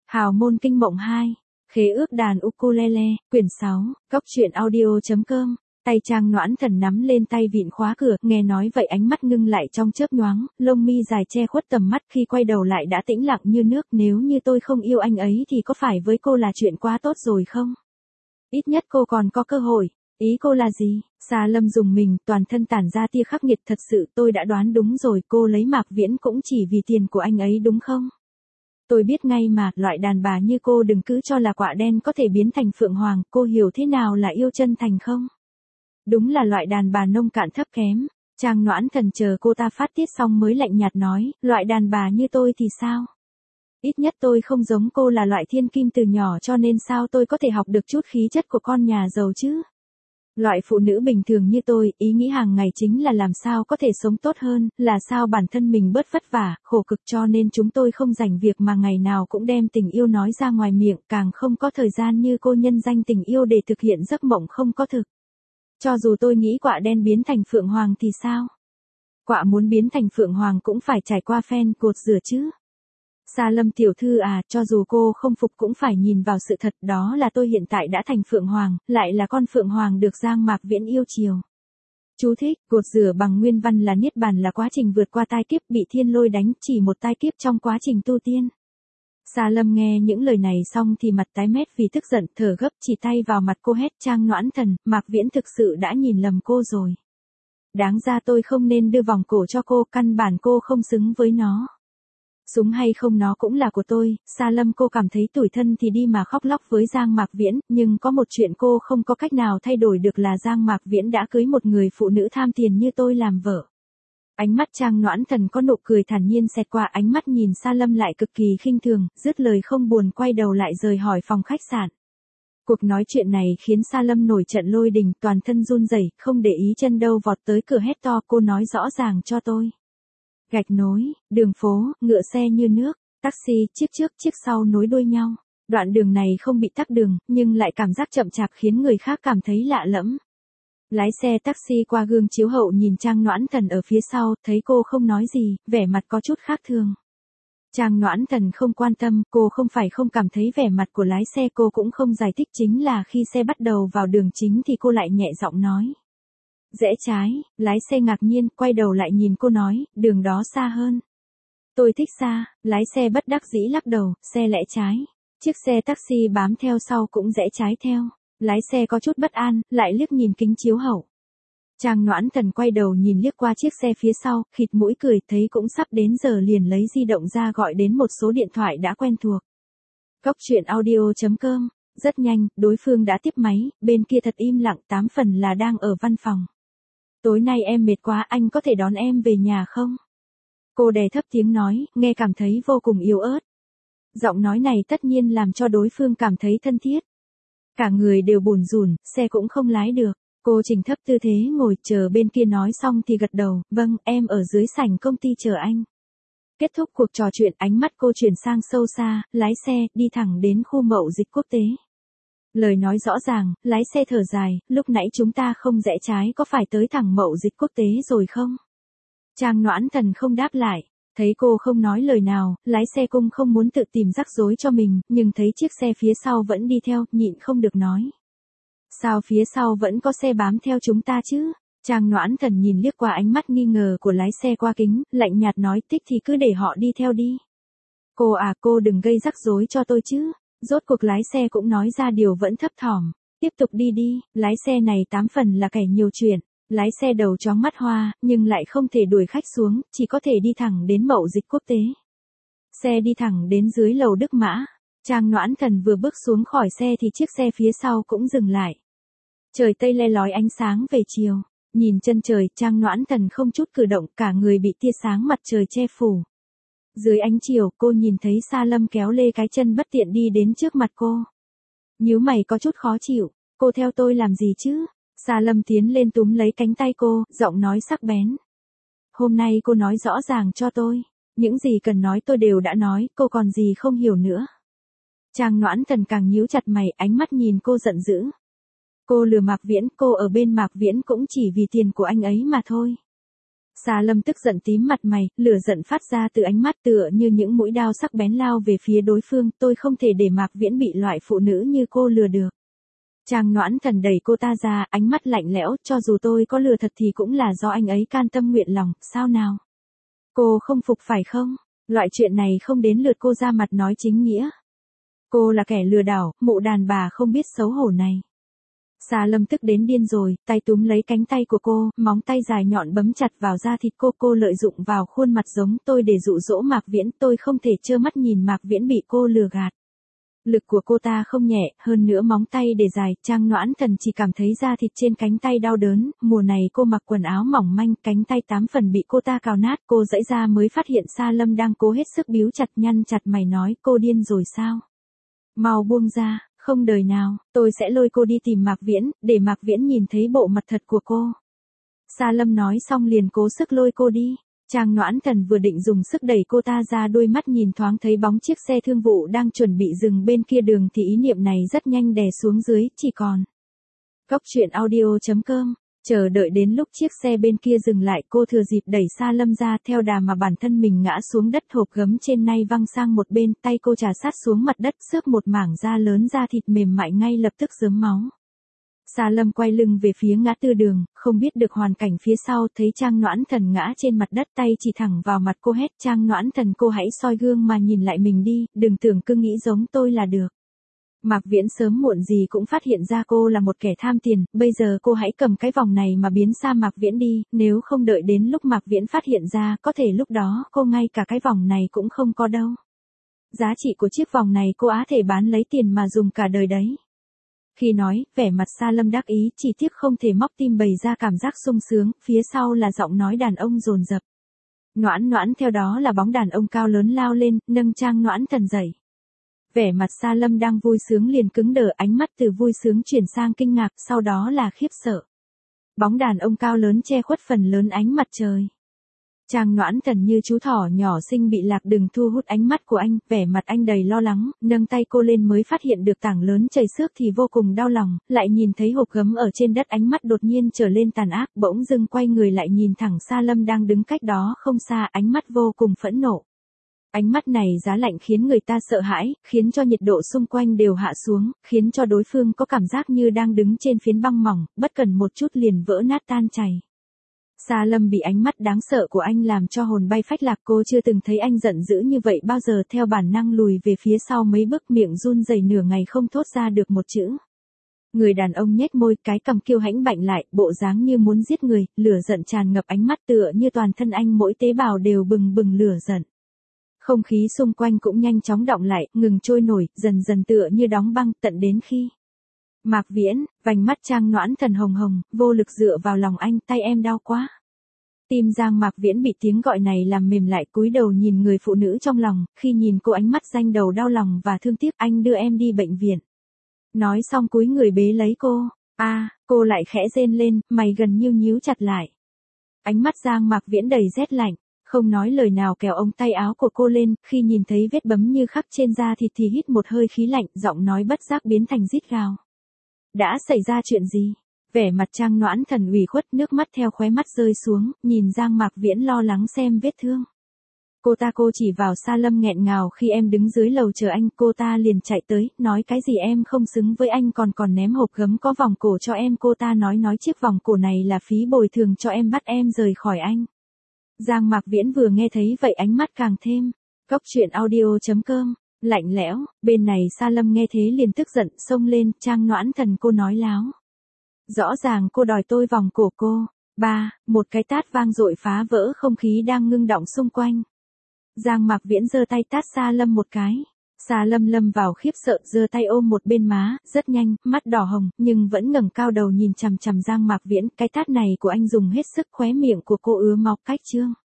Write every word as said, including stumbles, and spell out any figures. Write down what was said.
Hào môn kinh mộng hai, khế ước đàn ukulele, quyển sáu, góc truyện audio.com. Tay Trang Noãn Thần nắm lên tay vịn khóa cửa, nghe nói vậy ánh mắt ngưng lại trong chớp nhoáng, lông mi dài che khuất tầm mắt, khi quay đầu lại đã tĩnh lặng như nước. Nếu như tôi không yêu anh ấy thì có phải với cô là chuyện quá tốt rồi không? Ít nhất cô còn có cơ hội. Ý cô là gì? Sa Lâm dùng mình, toàn thân tản ra tia khắc nghiệt. Thật sự tôi đã đoán đúng rồi, cô lấy Mạc Viễn cũng chỉ vì tiền của anh ấy đúng không? Tôi biết ngay mà, loại đàn bà như cô đừng cứ cho là quạ đen có thể biến thành phượng hoàng. Cô hiểu thế nào là yêu chân thành không? Đúng là loại đàn bà nông cạn thấp kém. Trang Noãn Thần chờ cô ta phát tiết xong mới lạnh nhạt nói, loại đàn bà như tôi thì sao? Ít nhất tôi không giống cô là loại thiên kim từ nhỏ, cho nên sao tôi có thể học được chút khí chất của con nhà giàu chứ? Loại phụ nữ bình thường như tôi, ý nghĩ hàng ngày chính là làm sao có thể sống tốt hơn, là sao bản thân mình bớt vất vả, khổ cực, cho nên chúng tôi không rảnh việc mà ngày nào cũng đem tình yêu nói ra ngoài miệng, càng không có thời gian như cô nhân danh tình yêu để thực hiện giấc mộng không có thực. Cho dù tôi nghĩ quạ đen biến thành phượng hoàng thì sao? Quạ muốn biến thành phượng hoàng cũng phải trải qua phen cột rửa chứ. Sa Lâm tiểu thư à, cho dù cô không phục cũng phải nhìn vào sự thật, đó là tôi hiện tại đã thành phượng hoàng, lại là con phượng hoàng được Giang Mạc Viễn yêu chiều. Chú thích, cột rửa bằng nguyên văn là niết bàn, là quá trình vượt qua tai kiếp, bị thiên lôi đánh, chỉ một tai kiếp trong quá trình tu tiên. Sa Lâm nghe những lời này xong thì mặt tái mét vì tức giận, thở gấp, chỉ tay vào mặt cô hét, Trang Noãn Thần, Mạc Viễn thực sự đã nhìn lầm cô rồi. Đáng ra tôi không nên đưa vòng cổ cho cô, căn bản cô không xứng với nó. Súng hay không nó cũng là của tôi. Sa Lâm, cô cảm thấy tủi thân thì đi mà khóc lóc với Giang Mạc Viễn, nhưng có một chuyện cô không có cách nào thay đổi được là Giang Mạc Viễn đã cưới một người phụ nữ tham tiền như tôi làm vợ. Ánh mắt Trang Noãn Thần có nụ cười thản nhiên xẹt qua, ánh mắt nhìn Sa Lâm lại cực kỳ khinh thường, dứt lời không buồn quay đầu lại rời khỏi phòng khách sạn. Cuộc nói chuyện này khiến Sa Lâm nổi trận lôi đình, toàn thân run rẩy, không để ý chân đâu vọt tới cửa hét to, cô nói rõ ràng cho tôi. Gạch nối, đường phố, ngựa xe như nước, taxi, chiếc trước chiếc sau nối đuôi nhau. Đoạn đường này không bị tắc đường, nhưng lại cảm giác chậm chạp khiến người khác cảm thấy lạ lẫm. Lái xe taxi qua gương chiếu hậu nhìn Trang Noãn Thần ở phía sau, thấy cô không nói gì, vẻ mặt có chút khác thường. Trang Noãn Thần không quan tâm, cô không phải không cảm thấy vẻ mặt của lái xe, cô cũng không giải thích, chính là khi xe bắt đầu vào đường chính thì cô lại nhẹ giọng nói. Rẽ trái, lái xe ngạc nhiên, quay đầu lại nhìn cô nói, đường đó xa hơn. Tôi thích xa, lái xe bất đắc dĩ lắc đầu, xe lẽ trái. Chiếc xe taxi bám theo sau cũng rẽ trái theo. Lái xe có chút bất an, lại liếc nhìn kính chiếu hậu. Trang Noãn Thần quay đầu nhìn liếc qua chiếc xe phía sau, khịt mũi cười, thấy cũng sắp đến giờ liền lấy di động ra gọi đến một số điện thoại đã quen thuộc. Góc truyện audio.com. Rất nhanh, đối phương đã tiếp máy, bên kia thật im lặng, tám phần là đang ở văn phòng. Tối nay em mệt quá, anh có thể đón em về nhà không? Cô đè thấp tiếng nói, nghe cảm thấy vô cùng yếu ớt. Giọng nói này tất nhiên làm cho đối phương cảm thấy thân thiết. Cả người đều bủn rủn, xe cũng không lái được. Cô chỉnh thấp tư thế ngồi, chờ bên kia nói xong thì gật đầu, vâng, em ở dưới sảnh công ty chờ anh. Kết thúc cuộc trò chuyện, ánh mắt cô chuyển sang sâu xa, lái xe, đi thẳng đến khu mậu dịch quốc tế. Lời nói rõ ràng, lái xe thở dài, lúc nãy chúng ta không rẽ trái có phải tới thẳng mậu dịch quốc tế rồi không? Trang Noãn Thần không đáp lại, thấy cô không nói lời nào, lái xe cũng không muốn tự tìm rắc rối cho mình, nhưng thấy chiếc xe phía sau vẫn đi theo, nhịn không được nói. Sao phía sau vẫn có xe bám theo chúng ta chứ? Trang Noãn Thần nhìn liếc qua ánh mắt nghi ngờ của lái xe qua kính, lạnh nhạt nói, thích thì cứ để họ đi theo đi. Cô à, cô đừng gây rắc rối cho tôi chứ. Rốt cuộc lái xe cũng nói ra điều vẫn thấp thỏm. Tiếp tục đi đi, lái xe này tám phần là kẻ nhiều chuyện. Lái xe đầu chóng mắt hoa, nhưng lại không thể đuổi khách xuống, chỉ có thể đi thẳng đến mậu dịch quốc tế. Xe đi thẳng đến dưới lầu Đức Mã. Trang Noãn Thần vừa bước xuống khỏi xe thì chiếc xe phía sau cũng dừng lại. Trời tây le lói ánh sáng về chiều. Nhìn chân trời, Trang Noãn Thần không chút cử động, cả người bị tia sáng mặt trời che phủ. Dưới ánh chiều, cô nhìn thấy Sa Lâm kéo lê cái chân bất tiện đi đến trước mặt cô. Nhíu mày có chút khó chịu, cô theo tôi làm gì chứ? Sa Lâm tiến lên túm lấy cánh tay cô, giọng nói sắc bén. Hôm nay cô nói rõ ràng cho tôi, những gì cần nói tôi đều đã nói, cô còn gì không hiểu nữa. Trang Noãn Thần càng nhíu chặt mày, ánh mắt nhìn cô giận dữ. Cô lừa Mạc Viễn, cô ở bên Mạc Viễn cũng chỉ vì tiền của anh ấy mà thôi. Sa Lâm tức giận tím mặt mày, lửa giận phát ra từ ánh mắt tựa như những mũi đao sắc bén lao về phía đối phương, tôi không thể để Mạc Viễn bị loại phụ nữ như cô lừa được. Trang Noãn Thần đẩy cô ta ra, ánh mắt lạnh lẽo, cho dù tôi có lừa thật thì cũng là do anh ấy can tâm nguyện lòng, sao nào? Cô không phục phải không? Loại chuyện này không đến lượt cô ra mặt nói chính nghĩa. Cô là kẻ lừa đảo, mụ đàn bà không biết xấu hổ này. Sa Lâm tức đến điên rồi, tay túm lấy cánh tay của cô, móng tay dài nhọn bấm chặt vào da thịt cô. Cô lợi dụng vào khuôn mặt giống tôi để dụ dỗ Mạc Viễn, tôi không thể trơ mắt nhìn Mạc Viễn bị cô lừa gạt. Lực của cô ta không nhẹ, hơn nữa móng tay để dài, Trang Noãn Thần chỉ cảm thấy da thịt trên cánh tay đau đớn, mùa này cô mặc quần áo mỏng manh, cánh tay tám phần bị cô ta cào nát, cô giãy ra mới phát hiện Sa Lâm đang cố hết sức biếu chặt, nhăn chặt mày nói, cô điên rồi sao? Mau buông ra, không đời nào, tôi sẽ lôi cô đi tìm Mạc Viễn, để Mạc Viễn nhìn thấy bộ mặt thật của cô. Sa Lâm nói xong liền cố sức lôi cô đi. Trang Noãn Thần vừa định dùng sức đẩy cô ta ra, đôi mắt nhìn thoáng thấy bóng chiếc xe thương vụ đang chuẩn bị dừng bên kia đường thì ý niệm này rất nhanh đè xuống dưới, chỉ còn. Góc truyện audio chấm com, chờ đợi đến lúc chiếc xe bên kia dừng lại, cô thừa dịp đẩy Sa Lâm ra, theo đà mà bản thân mình ngã xuống đất, hộp gấm trên nay văng sang một bên, tay cô trà sát xuống mặt đất, xước một mảng da lớn, da thịt mềm mại ngay lập tức rớm máu. Sa Lâm quay lưng về phía ngã tư đường, không biết được hoàn cảnh phía sau, thấy Trang Noãn Thần ngã trên mặt đất, tay chỉ thẳng vào mặt cô, hét, Trang Noãn Thần, cô hãy soi gương mà nhìn lại mình đi, đừng tưởng cứ nghĩ giống tôi là được. Mạc Viễn sớm muộn gì cũng phát hiện ra cô là một kẻ tham tiền, bây giờ cô hãy cầm cái vòng này mà biến xa Mạc Viễn đi, nếu không đợi đến lúc Mạc Viễn phát hiện ra, có thể lúc đó cô ngay cả cái vòng này cũng không có đâu. Giá trị của chiếc vòng này cô á thể bán lấy tiền mà dùng cả đời đấy. Khi nói, vẻ mặt Sa Lâm đắc ý, chỉ tiếc không thể móc tim bày ra cảm giác sung sướng, phía sau là giọng nói đàn ông dồn dập. Noãn Noãn, theo đó là bóng đàn ông cao lớn lao lên, nâng Trang Noãn Thần dậy. Vẻ mặt Sa Lâm đang vui sướng liền cứng đờ, ánh mắt từ vui sướng chuyển sang kinh ngạc, sau đó là khiếp sợ. Bóng đàn ông cao lớn che khuất phần lớn ánh mặt trời. Trang Noãn Thần như chú thỏ nhỏ xinh bị lạc, đừng thu hút ánh mắt của anh, vẻ mặt anh đầy lo lắng, nâng tay cô lên mới phát hiện được tảng lớn chảy xước thì vô cùng đau lòng, lại nhìn thấy hộp gấm ở trên đất, ánh mắt đột nhiên trở lên tàn ác, bỗng dưng quay người lại nhìn thẳng Sa Lâm đang đứng cách đó không xa, ánh mắt vô cùng phẫn nộ. Ánh mắt này giá lạnh khiến người ta sợ hãi, khiến cho nhiệt độ xung quanh đều hạ xuống, khiến cho đối phương có cảm giác như đang đứng trên phiến băng mỏng, bất cần một chút liền vỡ nát tan chảy. Sa Lâm bị ánh mắt đáng sợ của anh làm cho hồn bay phách lạc, cô chưa từng thấy anh giận dữ như vậy bao giờ, theo bản năng lùi về phía sau mấy bước, miệng run rẩy nửa ngày không thốt ra được một chữ. Người đàn ông nhếch môi, cái cằm kiêu hãnh bạnh lại, bộ dáng như muốn giết người, lửa giận tràn ngập ánh mắt, tựa như toàn thân anh mỗi tế bào đều bừng bừng lửa giận. Không khí xung quanh cũng nhanh chóng đọng lại, ngừng trôi nổi, dần dần tựa như đóng băng, tận đến khi Mạc Viễn, vành mắt Trang Noãn Thần hồng hồng, vô lực dựa vào lòng anh, tay em đau quá. Tim Giang Mạc Viễn bị tiếng gọi này làm mềm lại, cúi đầu nhìn người phụ nữ trong lòng, khi nhìn cô ánh mắt ranh đầu đau lòng và thương tiếc, anh đưa em đi bệnh viện. Nói xong cúi người bế lấy cô, a à, cô lại khẽ rên lên, mày gần như nhíu chặt lại. Ánh mắt Giang Mạc Viễn đầy rét lạnh, không nói lời nào kéo ống tay áo của cô lên, khi nhìn thấy vết bấm như khắc trên da thịt thì hít một hơi khí lạnh, giọng nói bất giác biến thành rít gào. Đã xảy ra chuyện gì? Vẻ mặt Trang Noãn Thần ủy khuất, nước mắt theo khóe mắt rơi xuống, nhìn Giang Mạc Viễn lo lắng xem vết thương. Cô ta cô chỉ vào Sa Lâm nghẹn ngào, khi em đứng dưới lầu chờ anh, cô ta liền chạy tới, nói cái gì em không xứng với anh, còn còn ném hộp gấm có vòng cổ cho em, cô ta nói nói chiếc vòng cổ này là phí bồi thường cho em, bắt em rời khỏi anh. Giang Mạc Viễn vừa nghe thấy vậy ánh mắt càng thêm. Góc truyện audio chấm com, lạnh lẽo, bên này Sa Lâm nghe thế liền tức giận, xông lên, Trang Noãn Thần, cô nói láo. Rõ ràng cô đòi tôi vòng cổ cô. Ba, một cái tát vang dội phá vỡ không khí đang ngưng động xung quanh. Giang Mạc Viễn giơ tay tát Sa Lâm một cái. Sa Lâm lâm vào khiếp sợ, giơ tay ôm một bên má, rất nhanh, mắt đỏ hồng, nhưng vẫn ngẩng cao đầu nhìn chằm chằm Giang Mạc Viễn, cái tát này của anh dùng hết sức, khóe miệng của cô ứa máu cách trương.